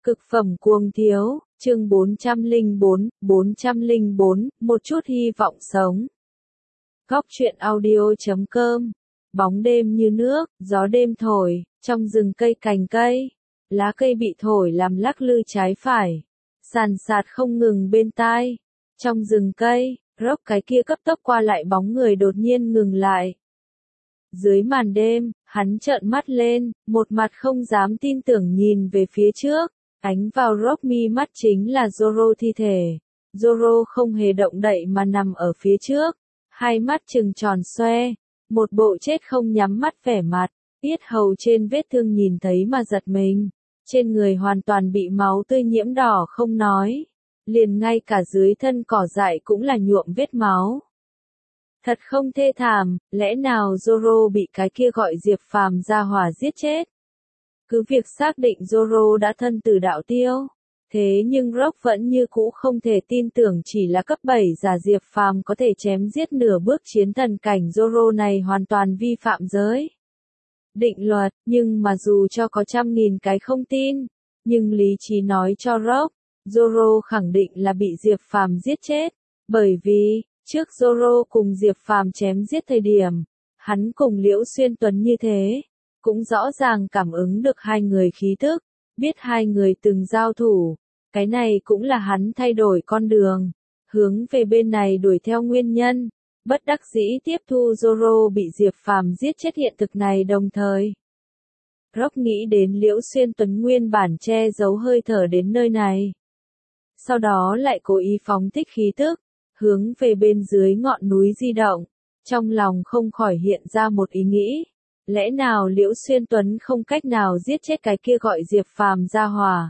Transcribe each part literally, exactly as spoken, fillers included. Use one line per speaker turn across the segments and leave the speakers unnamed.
Cực phẩm cuồng thiếu, chương bốn trăm lẻ bốn, bốn trăm lẻ bốn, một chút hy vọng sống. Góc truyện audio chấm com. Bóng đêm như nước, gió đêm thổi, trong rừng cây cành cây, lá cây bị thổi làm lắc lư trái phải, sàn sạt không ngừng bên tai. Trong rừng cây, Rock cái kia cấp tốc qua lại bóng người đột nhiên ngừng lại. Dưới màn đêm, hắn trợn mắt lên, một mặt không dám tin tưởng nhìn về phía trước. Ánh vào Rock mi mắt chính là Zoro thi thể. Zoro không hề động đậy mà nằm ở phía trước, hai mắt trừng tròn xoe, một bộ chết không nhắm mắt vẻ mặt, yết hầu trên vết thương nhìn thấy mà giật mình, trên người hoàn toàn bị máu tươi nhiễm đỏ không nói, liền ngay cả dưới thân cỏ dại cũng là nhuộm vết máu. Thật không thê thảm, lẽ nào Zoro bị cái kia gọi Diệp Phàm ra hỏa giết chết? Cứ việc xác định Zoro đã thân tử đạo tiêu, thế nhưng Rock vẫn như cũ không thể tin tưởng chỉ là cấp bảy giả Diệp Phàm có thể chém giết nửa bước chiến thần cảnh. Zoro này hoàn toàn vi phạm giới định luật, nhưng mà dù cho có trăm nghìn cái không tin, nhưng lý trí nói cho Rock, Zoro khẳng định là bị Diệp Phàm giết chết, bởi vì, trước Zoro cùng Diệp Phàm chém giết thời điểm, hắn cùng Liễu Xuyên Tuấn như thế, cũng rõ ràng cảm ứng được hai người khí tức, biết hai người từng giao thủ, cái này cũng là hắn thay đổi con đường, hướng về bên này đuổi theo nguyên nhân, bất đắc dĩ tiếp thu Zoro bị Diệp Phàm giết chết hiện thực này đồng thời. Rock nghĩ đến Liễu Xuyên Tuấn nguyên bản che giấu hơi thở đến nơi này. Sau đó lại cố ý phóng thích khí tức, hướng về bên dưới ngọn núi di động, trong lòng không khỏi hiện ra một ý nghĩ. Lẽ nào Liễu Xuyên Tuấn không cách nào giết chết cái kia gọi Diệp Phàm ra hỏa?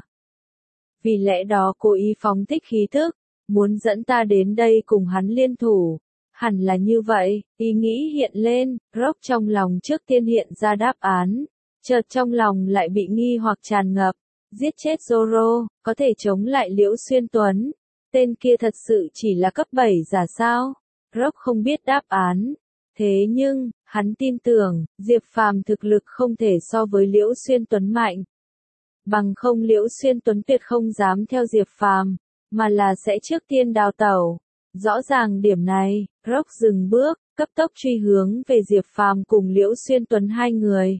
Vì lẽ đó cố ý phóng thích khí tức, muốn dẫn ta đến đây cùng hắn liên thủ. Hẳn là như vậy, ý nghĩ hiện lên, Rock trong lòng trước tiên hiện ra đáp án. Chợt trong lòng lại bị nghi hoặc tràn ngập. Giết chết Zoro, có thể chống lại Liễu Xuyên Tuấn. Tên kia thật sự chỉ là cấp bảy giả sao? Rock không biết đáp án. Thế nhưng, hắn tin tưởng, Diệp Phàm thực lực không thể so với Liễu Xuyên Tuấn mạnh. Bằng không Liễu Xuyên Tuấn tuyệt không dám theo Diệp Phàm, mà là sẽ trước tiên đào tẩu. Rõ ràng điểm này, Rock dừng bước, cấp tốc truy hướng về Diệp Phàm cùng Liễu Xuyên Tuấn hai người.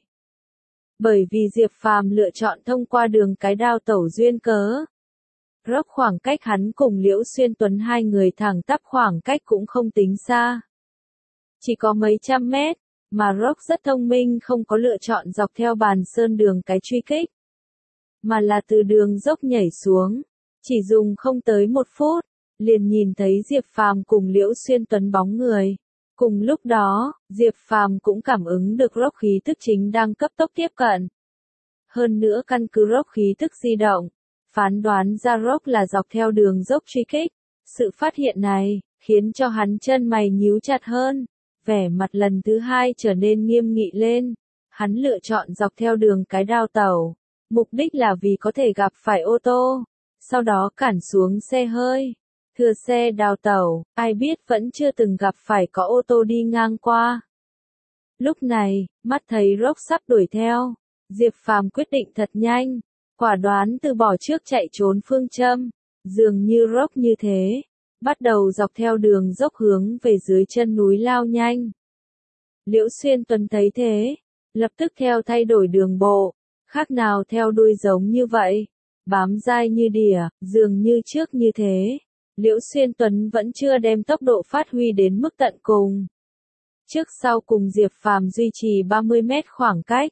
Bởi vì Diệp Phàm lựa chọn thông qua đường cái đào tẩu duyên cớ. Rock khoảng cách hắn cùng Liễu Xuyên Tuấn hai người thẳng tắp khoảng cách cũng không tính xa. Chỉ có mấy trăm mét, mà Rock rất thông minh không có lựa chọn dọc theo bàn sơn đường cái truy kích, mà là từ đường dốc nhảy xuống, chỉ dùng không tới một phút, liền nhìn thấy Diệp Phàm cùng Liễu Xuyên Tuấn bóng người. Cùng lúc đó, Diệp Phàm cũng cảm ứng được Rock khí tức chính đang cấp tốc tiếp cận. Hơn nữa căn cứ Rock khí tức di động, phán đoán ra Rock là dọc theo đường dốc truy kích. Sự phát hiện này, khiến cho hắn chân mày nhíu chặt hơn. Vẻ mặt lần thứ hai trở nên nghiêm nghị lên. Hắn lựa chọn dọc theo đường cái đao tàu. Mục đích là vì có thể gặp phải ô tô. Sau đó cản xuống xe hơi. Thừa xe đào tàu, ai biết vẫn chưa từng gặp phải có ô tô đi ngang qua. Lúc này, mắt thấy Rock sắp đuổi theo. Diệp Phàm quyết định thật nhanh. Quả đoán từ bỏ trước chạy trốn phương châm. Dường như Rock như thế. Bắt đầu dọc theo đường dốc hướng về dưới chân núi lao nhanh. Liễu Xuyên Tuấn thấy thế, lập tức theo thay đổi đường bộ, khác nào theo đuôi giống như vậy, bám dai như đỉa, dường như trước như thế. Liễu Xuyên Tuấn vẫn chưa đem tốc độ phát huy đến mức tận cùng. Trước sau cùng Diệp Phàm duy trì ba mươi mét khoảng cách.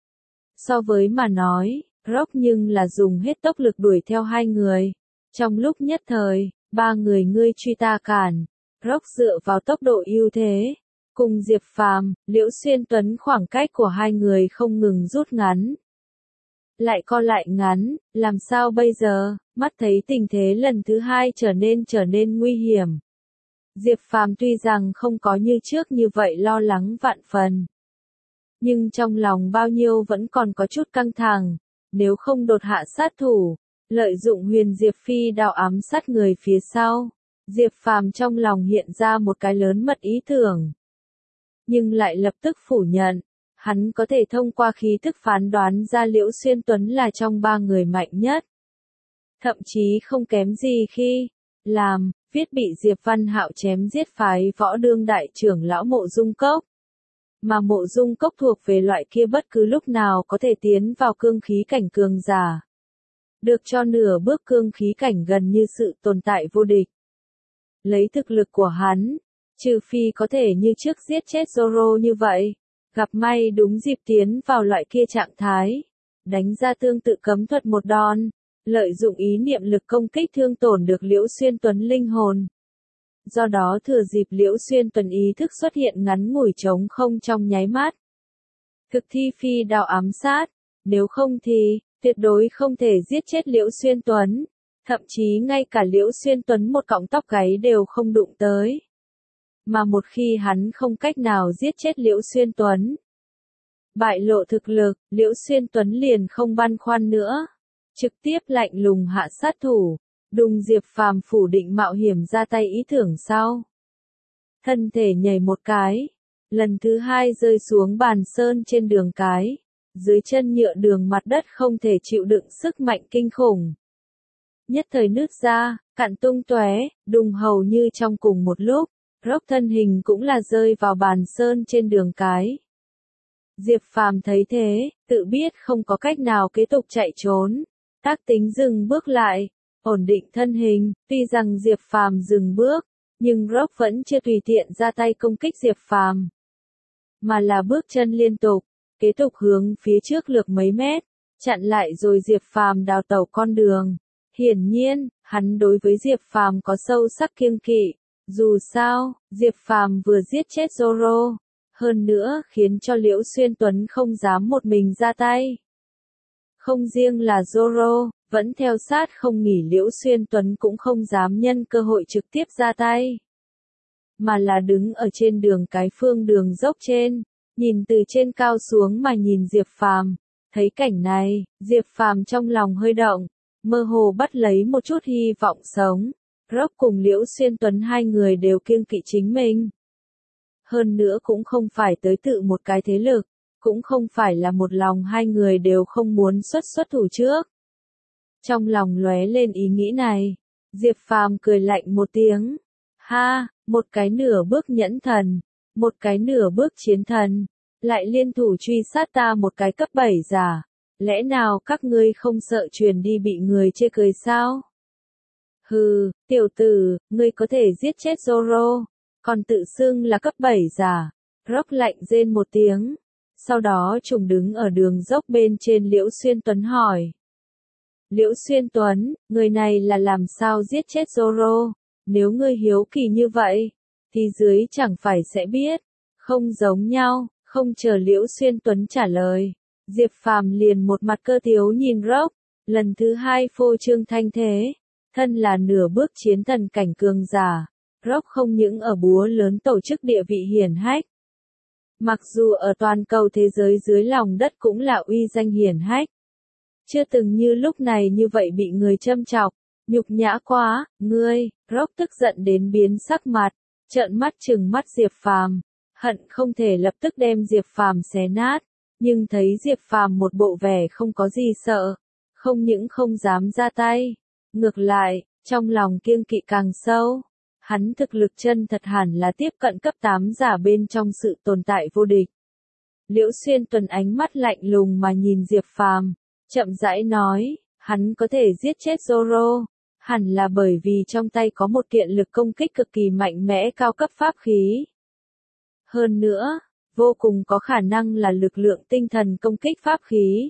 So với mà nói, Rock nhưng là dùng hết tốc lực đuổi theo hai người. Trong lúc nhất thời, ba người ngươi truy ta cản, Rock dựa vào tốc độ ưu thế, cùng Diệp Phàm, Liễu Xuyên Tuấn khoảng cách của hai người không ngừng rút ngắn. Lại co lại ngắn, làm sao bây giờ, mắt thấy tình thế lần thứ hai trở nên trở nên nguy hiểm. Diệp Phàm tuy rằng không có như trước như vậy lo lắng vạn phần. Nhưng trong lòng bao nhiêu vẫn còn có chút căng thẳng, nếu không đột hạ sát thủ. Lợi dụng Huyền Diệp Phi đao ám sát người phía sau, Diệp Phàm trong lòng hiện ra một cái lớn mật ý tưởng. Nhưng lại lập tức phủ nhận, hắn có thể thông qua khí thức phán đoán ra Liễu Xuyên Tuấn là trong ba người mạnh nhất. thậm chí không kém gì khi làm, viết bị Diệp Văn Hạo chém giết phái võ đương đại trưởng lão Mộ Dung Cốc. Mà Mộ Dung Cốc thuộc về loại kia bất cứ lúc nào có thể tiến vào cương khí cảnh cường giả. Được cho nửa bước cương khí cảnh gần như sự tồn tại vô địch. Lấy thực lực của hắn, trừ phi có thể như trước giết chết Zoro như vậy, gặp may đúng dịp tiến vào loại kia trạng thái, đánh ra tương tự cấm thuật một đòn, lợi dụng ý niệm lực công kích thương tổn được Liễu Xuyên Tuấn linh hồn. Do đó thừa dịp Liễu Xuyên Tuấn ý thức xuất hiện ngắn ngủi trống không trong nháy mắt. Thực thi phi đao ám sát, nếu không thì, tuyệt đối không thể giết chết Liễu Xuyên Tuấn, thậm chí ngay cả Liễu Xuyên Tuấn một cọng tóc gáy đều không đụng tới. Mà một khi hắn không cách nào giết chết Liễu Xuyên Tuấn, bại lộ thực lực, Liễu Xuyên Tuấn liền không băn khoăn nữa, trực tiếp lạnh lùng hạ sát thủ, đùng Diệp Phàm phủ định mạo hiểm ra tay ý tưởng sau. Thân thể nhảy một cái, lần thứ hai rơi xuống bàn sơn trên đường cái, dưới chân nhựa đường mặt đất không thể chịu đựng sức mạnh kinh khủng. Nhất thời nứt ra, cạn tung tóe, đùng hầu như trong cùng một lúc, Rock thân hình cũng là rơi vào bàn sơn trên đường cái. Diệp Phàm thấy thế, tự biết không có cách nào kế tục chạy trốn, tác tính dừng bước lại, ổn định thân hình, tuy rằng Diệp Phàm dừng bước, nhưng Rock vẫn chưa tùy tiện ra tay công kích Diệp Phàm, mà là bước chân liên tục, kế tục hướng phía trước lược mấy mét, chặn lại rồi Diệp Phàm đào tẩu con đường. Hiển nhiên, hắn đối với Diệp Phàm có sâu sắc kiêng kỵ, dù sao, Diệp Phàm vừa giết chết Zoro, hơn nữa khiến cho Liễu Xuyên Tuấn không dám một mình ra tay. Không riêng là Zoro, vẫn theo sát không nghỉ Liễu Xuyên Tuấn cũng không dám nhân cơ hội trực tiếp ra tay, mà là đứng ở trên đường cái phương đường dốc trên, nhìn từ trên cao xuống mà nhìn Diệp Phàm. Thấy cảnh này, Diệp Phàm trong lòng hơi động, mơ hồ bắt lấy một chút hy vọng sống. Rock cùng Liễu Xuyên Tuấn hai người đều kiêng kỵ chính mình. Hơn nữa cũng không phải tới tự một cái thế lực, cũng không phải là một lòng hai người đều không muốn xuất xuất thủ trước. Trong lòng lóe lên ý nghĩ này, Diệp Phàm cười lạnh một tiếng. Ha, một cái nửa bước nhẫn thần, một cái nửa bước chiến thần, lại liên thủ truy sát ta một cái cấp bảy giả. Lẽ nào các ngươi không sợ truyền đi bị người chê cười sao? Hừ, tiểu tử, ngươi có thể giết chết Zoro, còn tự xưng là cấp bảy giả. Rock lạnh rên một tiếng, sau đó trùng đứng ở đường dốc bên trên Liễu Xuyên Tuấn hỏi. Liễu Xuyên Tuấn, người này là làm sao giết chết Zoro? Nếu ngươi hiếu kỳ như vậy, thì dưới chẳng phải sẽ biết. Không giống nhau, không chờ Liễu Xuyên Tuấn trả lời. Diệp Phàm liền một mặt cơ tiếu nhìn Rock, lần thứ hai phô trương thanh thế, thân là nửa bước chiến thần cảnh cường giả, Rock không những ở búa lớn tổ chức địa vị hiển hách, mặc dù ở toàn cầu thế giới dưới lòng đất cũng là uy danh hiển hách, chưa từng như lúc này như vậy bị người châm chọc, nhục nhã quá, ngươi. Rock tức giận đến biến sắc mặt, trợn mắt trừng mắt Diệp Phàm, hận không thể lập tức đem Diệp Phàm xé nát. Nhưng thấy Diệp Phàm một bộ vẻ không có gì sợ, không những không dám ra tay, ngược lại, trong lòng kiêng kỵ càng sâu. Hắn thực lực chân thật hẳn là tiếp cận cấp tám giả bên trong sự tồn tại vô địch. Liễu Xuyên Tuấn ánh mắt lạnh lùng mà nhìn Diệp Phàm, chậm rãi nói, hắn có thể giết chết Zoro, hẳn là bởi vì trong tay có một kiện lực công kích cực kỳ mạnh mẽ cao cấp pháp khí. Hơn nữa, vô cùng có khả năng là lực lượng tinh thần công kích pháp khí.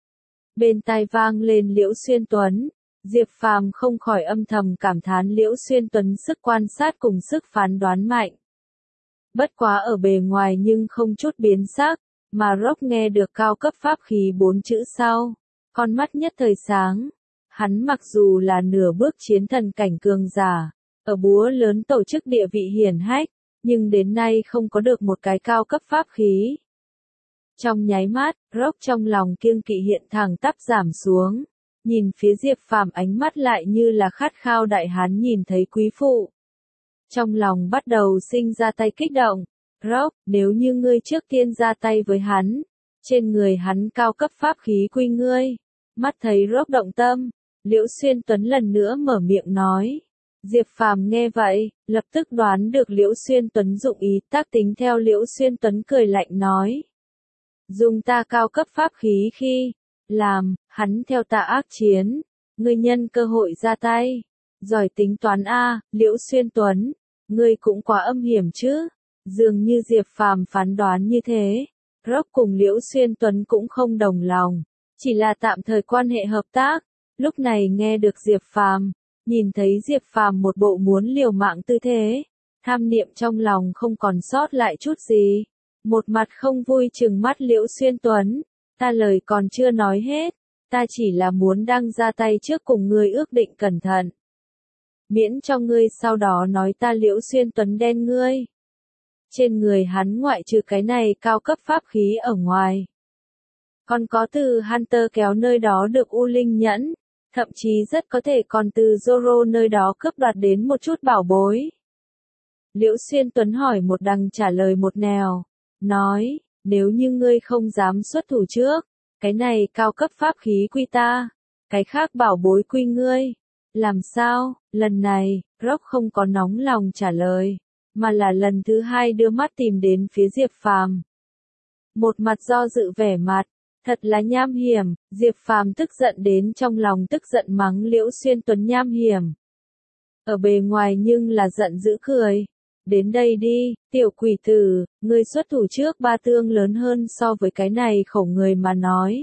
Bên tai vang lên Liễu Xuyên Tuấn, Diệp Phàm không khỏi âm thầm cảm thán Liễu Xuyên Tuấn sức quan sát cùng sức phán đoán mạnh. Bất quá ở bề ngoài nhưng không chút biến sắc, mà Rock nghe được cao cấp pháp khí bốn chữ sau, con mắt nhất thời sáng. Hắn mặc dù là nửa bước chiến thần cảnh cường giả, ở búa lớn tổ chức địa vị hiển hách, nhưng đến nay không có được một cái cao cấp pháp khí. Trong nháy mắt, Rock trong lòng kiêng kỵ hiện thẳng tắp giảm xuống, nhìn phía Diệp Phàm ánh mắt lại như là khát khao đại hán nhìn thấy quý phụ. Trong lòng bắt đầu sinh ra tay kích động, Rock, nếu như ngươi trước tiên ra tay với hắn, trên người hắn cao cấp pháp khí quy ngươi. Mắt thấy Rock động tâm, Liễu Xuyên Tuấn lần nữa mở miệng nói. Diệp Phàm nghe vậy, lập tức đoán được Liễu Xuyên Tuấn dụng ý tác tính theo Liễu Xuyên Tuấn cười lạnh nói. Dùng ta cao cấp pháp khí khi làm, hắn theo ta ác chiến, ngươi nhân cơ hội ra tay. Giỏi tính toán a, Liễu Xuyên Tuấn, ngươi cũng quá âm hiểm chứ. Dường như Diệp Phàm phán đoán như thế, Rock cùng Liễu Xuyên Tuấn cũng không đồng lòng, chỉ là tạm thời quan hệ hợp tác. Lúc này nghe được Diệp Phàm, nhìn thấy Diệp Phàm một bộ muốn liều mạng tư thế, tham niệm trong lòng không còn sót lại chút gì. Một mặt không vui trừng mắt Liễu Xuyên Tuấn, ta lời còn chưa nói hết, ta chỉ là muốn đang ra tay trước cùng ngươi ước định cẩn thận. Miễn cho ngươi sau đó nói ta Liễu Xuyên Tuấn đen ngươi. Trên người hắn ngoại trừ cái này cao cấp pháp khí ở ngoài, còn có từ Hunter kéo nơi đó được U Linh nhẫn, thậm chí rất có thể còn từ Zoro nơi đó cướp đoạt đến một chút bảo bối. Liễu Xuyên Tuấn hỏi một đằng trả lời một nẻo, nói, nếu như ngươi không dám xuất thủ trước, cái này cao cấp pháp khí quy ta, cái khác bảo bối quy ngươi. Làm sao? Lần này, Rock không có nóng lòng trả lời, mà là lần thứ hai đưa mắt tìm đến phía Diệp Phàm. Một mặt do dự vẻ mặt, thật là nham hiểm, Diệp Phàm tức giận đến trong lòng tức giận mắng Liễu Xuyên Tuấn nham hiểm. Ở bề ngoài nhưng là giận dữ cười. Đến đây đi, tiểu quỷ tử, ngươi xuất thủ trước ba tương lớn hơn so với cái này khổ người mà nói.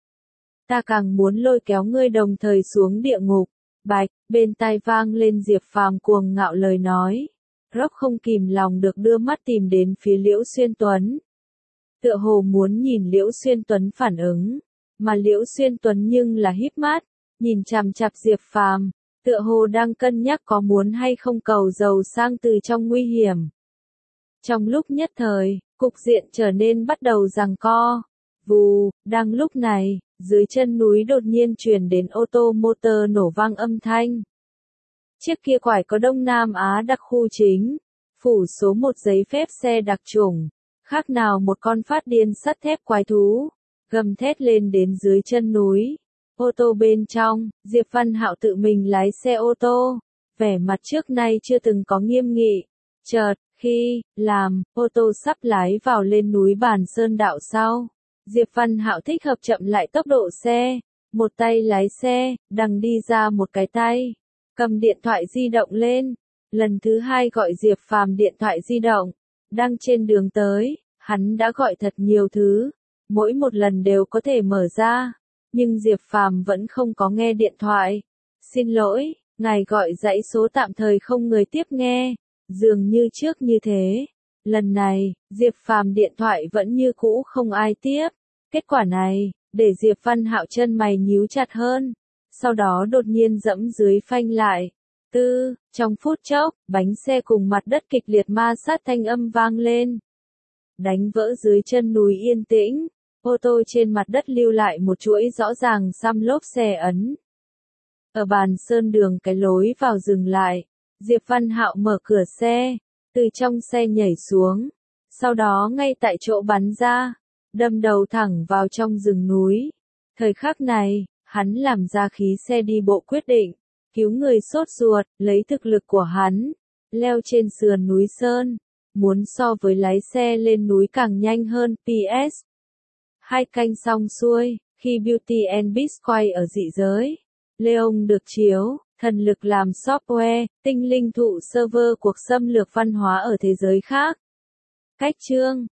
Ta càng muốn lôi kéo ngươi đồng thời xuống địa ngục. Bạch, bên tai vang lên Diệp Phàm cuồng ngạo lời nói. Rock không kìm lòng được đưa mắt tìm đến phía Liễu Xuyên Tuấn. Tựa hồ muốn nhìn Liễu Xuyên Tuấn phản ứng, mà Liễu Xuyên Tuấn nhưng là híp mắt, nhìn chằm chằm Diệp Phàm, tựa hồ đang cân nhắc có muốn hay không cầu giàu sang từ trong nguy hiểm. Trong lúc nhất thời, cục diện trở nên bắt đầu giằng co. Vù, đang lúc này, dưới chân núi đột nhiên truyền đến ô tô motor nổ vang âm thanh. Chiếc kia quải có Đông Nam Á đặc khu chính, phủ số một giấy phép xe đặc chủng, khác nào một con phát điên sắt thép quái thú, gầm thét lên đến dưới chân núi. Ô tô bên trong, Diệp Văn Hạo tự mình lái xe ô tô, vẻ mặt trước nay chưa từng có nghiêm nghị. Chợt, khi làm, ô tô sắp lái vào lên núi Bàn Sơn đạo sau, Diệp Văn Hạo thích hợp chậm lại tốc độ xe, một tay lái xe, đằng đi ra một cái tay, cầm điện thoại di động lên, lần thứ hai gọi Diệp Phàm điện thoại di động, đang trên đường tới, hắn đã gọi thật nhiều thứ, mỗi một lần đều có thể mở ra, nhưng Diệp Phàm vẫn không có nghe điện thoại. Xin lỗi, ngài gọi dãy số tạm thời không người tiếp nghe, dường như trước như thế. Lần này, Diệp Phàm điện thoại vẫn như cũ không ai tiếp. Kết quả này, để Diệp Văn Hạo chân mày nhíu chặt hơn. Sau đó đột nhiên dẫm dưới phanh lại. Tư, trong phút chốc, bánh xe cùng mặt đất kịch liệt ma sát thanh âm vang lên. Đánh vỡ dưới chân núi yên tĩnh, ô tô trên mặt đất lưu lại một chuỗi rõ ràng xăm lốp xe ấn. Ở Bàn Sơn đường cái lối vào dừng lại, Diệp Văn Hạo mở cửa xe, từ trong xe nhảy xuống, sau đó ngay tại chỗ bắn ra, đâm đầu thẳng vào trong rừng núi. Thời khắc này, hắn làm ra khí xe đi bộ quyết định, cứu người sốt ruột, lấy thực lực của hắn, leo trên sườn núi Sơn, muốn so với lái xe lên núi càng nhanh hơn. pê ét Hai canh xong xuôi, khi Beauty and Beast quay ở dị giới, Leon được chiếu, thần lực làm software, tinh linh thụ server cuộc xâm lược văn hóa ở thế giới khác. Cách chương